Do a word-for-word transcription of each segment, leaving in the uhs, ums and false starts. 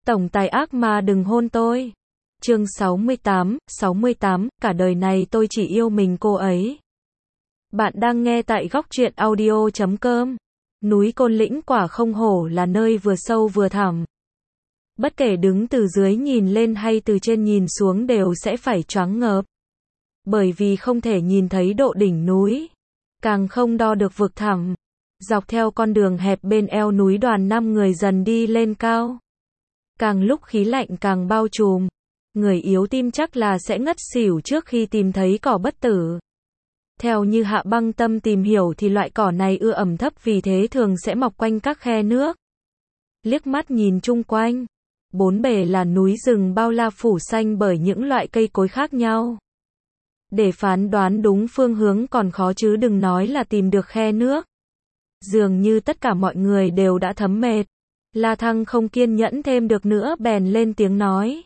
Tổng tài ác ma đừng hôn tôi. Chương sáu mươi tám, sáu mươi tám, cả đời này tôi chỉ yêu mình cô ấy. Bạn đang nghe tại góc truyện audio chấm com. Núi Côn Lĩnh quả không hổ là nơi vừa sâu vừa thẳm. Bất kể đứng từ dưới nhìn lên hay từ trên nhìn xuống đều sẽ phải choáng ngợp. Bởi vì không thể nhìn thấy độ đỉnh núi, càng không đo được vực thẳm. Dọc theo con đường hẹp bên eo núi, đoàn năm người dần đi lên cao. Càng lúc khí lạnh càng bao trùm. Người yếu tim chắc là sẽ ngất xỉu trước khi tìm thấy cỏ bất tử. Theo như Hạ Băng Tâm tìm hiểu thì loại cỏ này ưa ẩm thấp, vì thế thường sẽ mọc quanh các khe nước. Liếc mắt nhìn chung quanh, bốn bề là núi rừng bao la phủ xanh bởi những loại cây cối khác nhau. Để phán đoán đúng phương hướng còn khó chứ đừng nói là tìm được khe nước. Dường như tất cả mọi người đều đã thấm mệt. La Thăng không kiên nhẫn thêm được nữa bèn lên tiếng nói.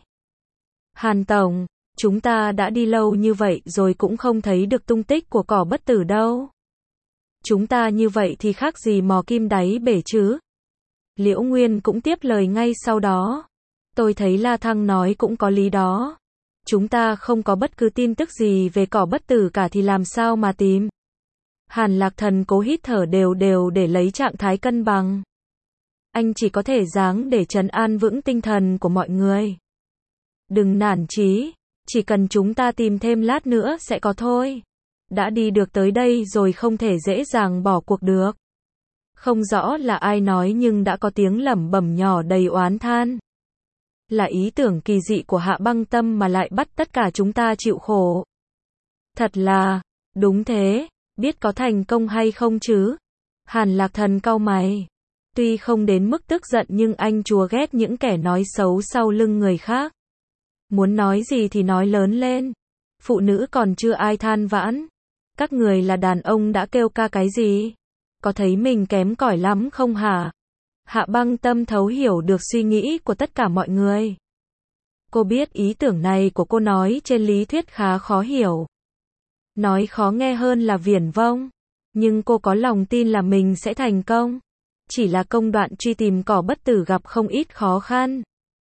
Hàn Tổng, chúng ta đã đi lâu như vậy rồi cũng không thấy được tung tích của cỏ bất tử đâu. Chúng ta như vậy thì khác gì mò kim đáy bể chứ? Liễu Nguyên cũng tiếp lời ngay sau đó. Tôi thấy La Thăng nói cũng có lý đó. Chúng ta không có bất cứ tin tức gì về cỏ bất tử cả thì làm sao mà tìm? Hàn Lạc Thần cố hít thở đều đều để lấy trạng thái cân bằng. Anh chỉ có thể giáng để trấn an vững tinh thần của mọi người. Đừng nản chí, chỉ cần chúng ta tìm thêm lát nữa sẽ có thôi. Đã đi được tới đây rồi không thể dễ dàng bỏ cuộc được. Không rõ là ai nói nhưng đã có tiếng lẩm bẩm nhỏ đầy oán than. Là ý tưởng kỳ dị của Hạ Băng Tâm mà lại bắt tất cả chúng ta chịu khổ. Thật là, đúng thế, biết có thành công hay không chứ? Hàn Lạc Thần cau mày. Tuy không đến mức tức giận nhưng anh chúa ghét những kẻ nói xấu sau lưng người khác. Muốn nói gì thì nói lớn lên. Phụ nữ còn chưa ai than vãn. Các người là đàn ông đã kêu ca cái gì? Có thấy mình kém cỏi lắm không hả? Hạ Băng Tâm thấu hiểu được suy nghĩ của tất cả mọi người. Cô biết ý tưởng này của cô nói trên lý thuyết khá khó hiểu. Nói khó nghe hơn là viển vông. Nhưng cô có lòng tin là mình sẽ thành công. Chỉ là công đoạn truy tìm cỏ bất tử gặp không ít khó khăn.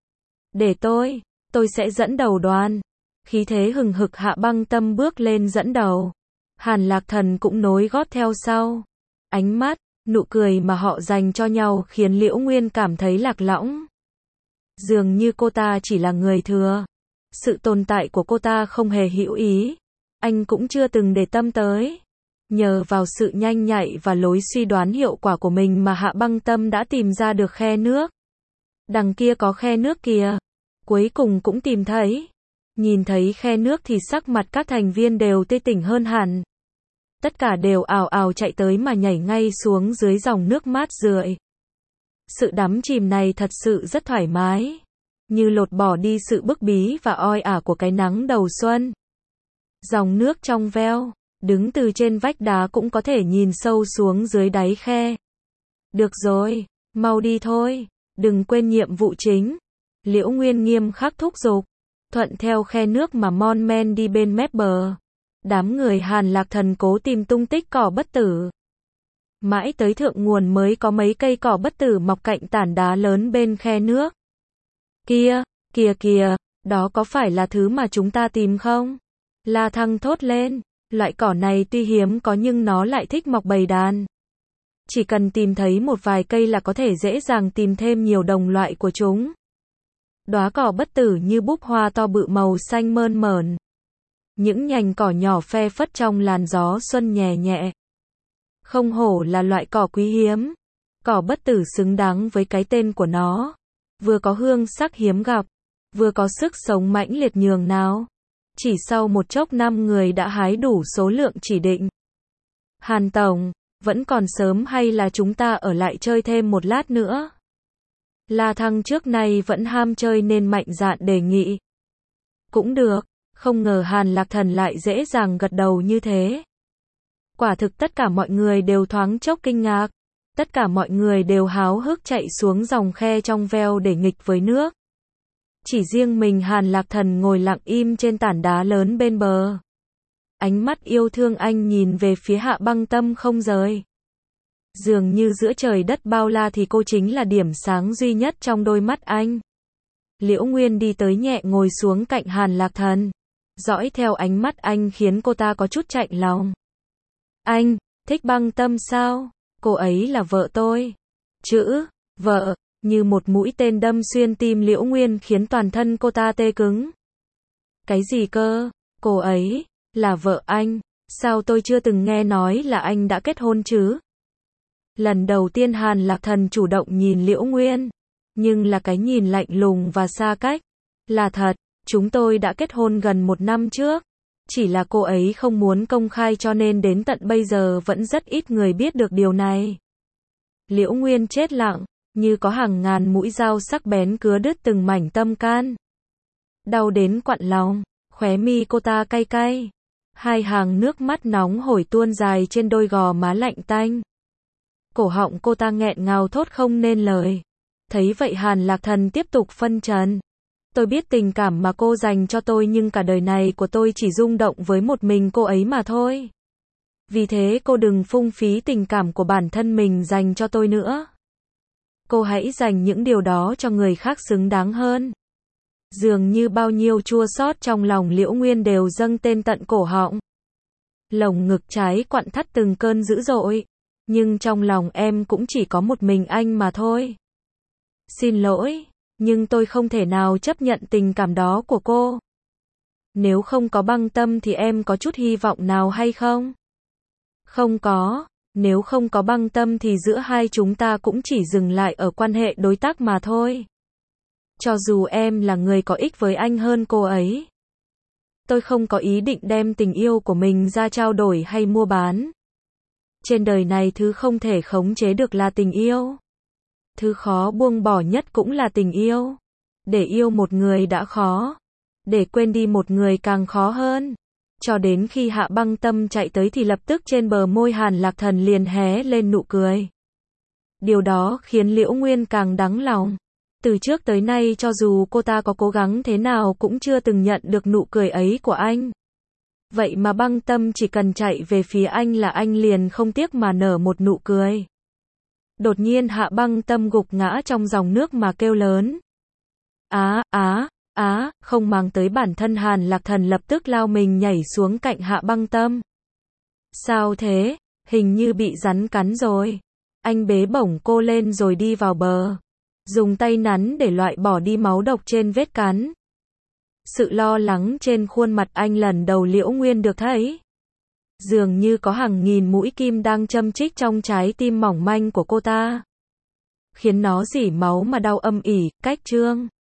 Để tôi, tôi sẽ dẫn đầu đoàn. Khí thế hừng hực Hạ Băng Tâm bước lên dẫn đầu. Hàn Lạc Thần cũng nối gót theo sau. Ánh mắt, nụ cười mà họ dành cho nhau khiến Liễu Nguyên cảm thấy lạc lõng. Dường như cô ta chỉ là người thừa. Sự tồn tại của cô ta không hề hữu ý. Anh cũng chưa từng để tâm tới. Nhờ vào sự nhanh nhạy và lối suy đoán hiệu quả của mình mà Hạ Băng Tâm đã tìm ra được khe nước. Đằng kia có khe nước kìa. Cuối cùng cũng tìm thấy. Nhìn thấy khe nước thì sắc mặt các thành viên đều tươi tỉnh hơn hẳn. Tất cả đều ào ào chạy tới mà nhảy ngay xuống dưới dòng nước mát rượi. Sự đắm chìm này thật sự rất thoải mái. Như lột bỏ đi sự bức bí và oi ả của cái nắng đầu xuân. Dòng nước trong veo. Đứng từ trên vách đá cũng có thể nhìn sâu xuống dưới đáy khe. Được rồi, mau đi thôi, đừng quên nhiệm vụ chính. Liễu Nguyên nghiêm khắc thúc giục. Thuận theo khe nước mà mon men đi bên mép bờ. Đám người Hàn Lạc Thần cố tìm tung tích cỏ bất tử. Mãi tới thượng nguồn mới có mấy cây cỏ bất tử mọc cạnh tảng đá lớn bên khe nước. Kia, kìa kìa, đó có phải là thứ mà chúng ta tìm không? La Thăng thốt lên. Loại cỏ này tuy hiếm có nhưng nó lại thích mọc bầy đàn. Chỉ cần tìm thấy một vài cây là có thể dễ dàng tìm thêm nhiều đồng loại của chúng. Đóa cỏ bất tử như búp hoa to bự màu xanh mơn mởn. Những nhành cỏ nhỏ phe phất trong làn gió xuân nhẹ nhẹ. Không hổ là loại cỏ quý hiếm. Cỏ bất tử xứng đáng với cái tên của nó. Vừa có hương sắc hiếm gặp, vừa có sức sống mãnh liệt nhường nào. Chỉ sau một chốc năm người đã hái đủ số lượng chỉ định. Hàn Tổng, vẫn còn sớm hay là chúng ta ở lại chơi thêm một lát nữa? La Thăng trước nay vẫn ham chơi nên mạnh dạn đề nghị. Cũng được, không ngờ Hàn Lạc Thần lại dễ dàng gật đầu như thế. Quả thực tất cả mọi người đều thoáng chốc kinh ngạc. Tất cả mọi người đều háo hức chạy xuống dòng khe trong veo để nghịch với nước. Chỉ riêng mình Hàn Lạc Thần ngồi lặng im trên tảng đá lớn bên bờ. Ánh mắt yêu thương anh nhìn về phía Hạ Băng Tâm không rời. Dường như giữa trời đất bao la thì cô chính là điểm sáng duy nhất trong đôi mắt anh. Liễu Nguyên đi tới nhẹ ngồi xuống cạnh Hàn Lạc Thần. Dõi theo ánh mắt anh khiến cô ta có chút chạnh lòng. Anh, thích Băng Tâm sao? Cô ấy là vợ tôi. Chữ, vợ, như một mũi tên đâm xuyên tim Liễu Nguyên khiến toàn thân cô ta tê cứng. Cái gì cơ? Cô ấy, là vợ anh. Sao tôi chưa từng nghe nói là anh đã kết hôn chứ? Lần đầu tiên Hàn Lạc Thần chủ động nhìn Liễu Nguyên. Nhưng là cái nhìn lạnh lùng và xa cách. Là thật, chúng tôi đã kết hôn gần một năm trước. Chỉ là cô ấy không muốn công khai cho nên đến tận bây giờ vẫn rất ít người biết được điều này. Liễu Nguyên chết lặng, như có hàng ngàn mũi dao sắc bén cứa đứt từng mảnh tâm can. Đau đến quặn lòng, khóe mi cô ta cay cay. Hai hàng nước mắt nóng hổi tuôn dài trên đôi gò má lạnh tanh. Cổ họng cô ta nghẹn ngào thốt không nên lời. Thấy vậy Hàn Lạc Thần tiếp tục phân trần. Tôi biết tình cảm mà cô dành cho tôi nhưng cả đời này của tôi chỉ rung động với một mình cô ấy mà thôi. Vì thế cô đừng phung phí tình cảm của bản thân mình dành cho tôi nữa. Cô hãy dành những điều đó cho người khác xứng đáng hơn. Dường như bao nhiêu chua xót trong lòng Liễu Nguyên đều dâng tên tận cổ họng. Lồng ngực trái quặn thắt từng cơn dữ dội. Nhưng trong lòng em cũng chỉ có một mình anh mà thôi. Xin lỗi, nhưng tôi không thể nào chấp nhận tình cảm đó của cô. Nếu không có Băng Tâm thì em có chút hy vọng nào hay không? Không có, nếu không có Băng Tâm thì giữa hai chúng ta cũng chỉ dừng lại ở quan hệ đối tác mà thôi. Cho dù em là người có ích với anh hơn cô ấy. Tôi không có ý định đem tình yêu của mình ra trao đổi hay mua bán. Trên đời này thứ không thể khống chế được là tình yêu. Thứ khó buông bỏ nhất cũng là tình yêu. Để yêu một người đã khó. Để quên đi một người càng khó hơn. Cho đến khi Hạ Băng Tâm chạy tới thì lập tức trên bờ môi Hàn Lạc Thần liền hé lên nụ cười. Điều đó khiến Liễu Nguyên càng đắng lòng. Từ trước tới nay cho dù cô ta có cố gắng thế nào cũng chưa từng nhận được nụ cười ấy của anh. Vậy mà Băng Tâm chỉ cần chạy về phía anh là anh liền không tiếc mà nở một nụ cười. Đột nhiên Hạ Băng Tâm gục ngã trong dòng nước mà kêu lớn. Á, á, á, không mang tới bản thân Hàn Lạc Thần lập tức lao mình nhảy xuống cạnh Hạ Băng Tâm. Sao thế? Hình như bị rắn cắn rồi. Anh bế bổng cô lên rồi đi vào bờ. Dùng tay nắn để loại bỏ đi máu độc trên vết cắn. Sự lo lắng trên khuôn mặt anh lần đầu Liễu Nguyên được thấy. Dường như có hàng nghìn mũi kim đang châm chích trong trái tim mỏng manh của cô ta. Khiến nó rỉ máu mà đau âm ỉ, cách trương.